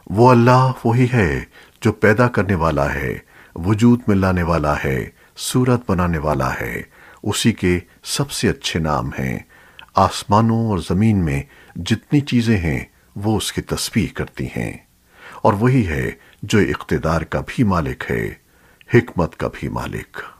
वो अल्लाह वही है जो पैदा करने वाला है, वजूद में लाने वाला है, सूरत बनाने वाला है। उसी के सबसे अच्छे नाम हैं। आसमानों और जमीन में जितनी चीजें हैं वो उसकी तस्बीह करती हैं। और वही है जो इख्तिदार का भी मालिक है, हिकमत का भी मालिक।